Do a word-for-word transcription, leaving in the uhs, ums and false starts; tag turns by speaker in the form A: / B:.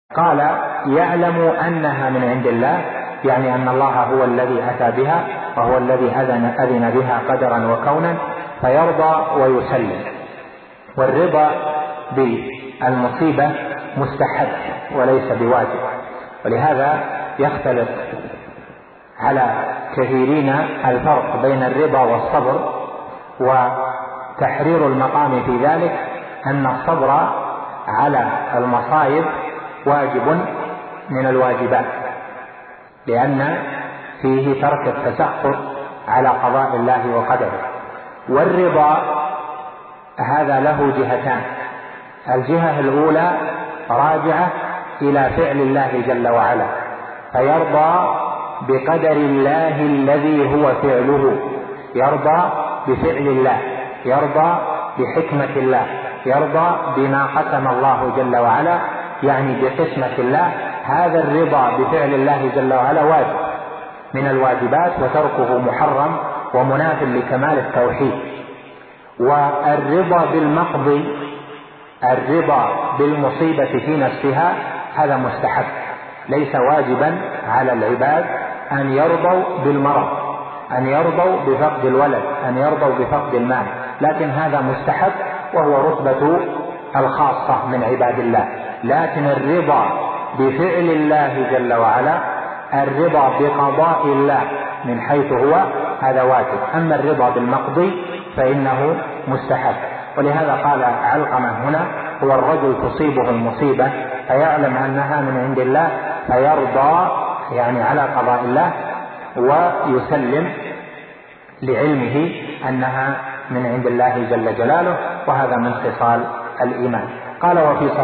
A: قال يعلم أنها من عند الله، يعني أن الله هو الذي أتى بها وهو الذي أذن, أذن بها قدرا وكونا، فيرضى ويسلم. والرضا بالمصيبة مستحب وليس بواجب، ولهذا يختلف على كثيرين الفرق بين الرضا والصبر. وتحرير المقام في ذلك أن الصبر على المصائب واجب من الواجبات، لأن فيه ترك التسخط على قضاء الله وقدره. والرضا هذا له جهتان: الجهة الأولى راجعة إلى فعل الله جل وعلا، فيرضى بقدر الله الذي هو فعله، يرضى بفعل الله، يرضى بحكمة الله، يرضى بما قسم الله جل وعلا، يعني بقسمة الله. هذا الرضا بفعل الله جل وعلا واجب من الواجبات، وتركه محرم ومناف لكمال التوحيد. والرضا بالمقضي، الرضا بالمصيبة في نفسها، هذا مستحب، ليس واجبا على العباد أن يرضوا بالمرض، أن يرضوا بفقد الولد، أن يرضوا بفقد المال، لكن هذا مستحب وهو رتبة الخاصة من عباد الله. لكن الرضا بفعل الله جل وعلا، الرضا بقضاء الله من حيث هو، هذا واجب. أما الرضا بالمقضي فإنه مستحب. ولهذا قال علقمة هنا: هو الرجل تصيبه المصيبة فيعلم أنها من عند الله فيرضى، يعني على قضاء الله، ويسلم لعلمه أنها من عند الله جل جلاله، وهذا من خصال الإيمان. قال: وفي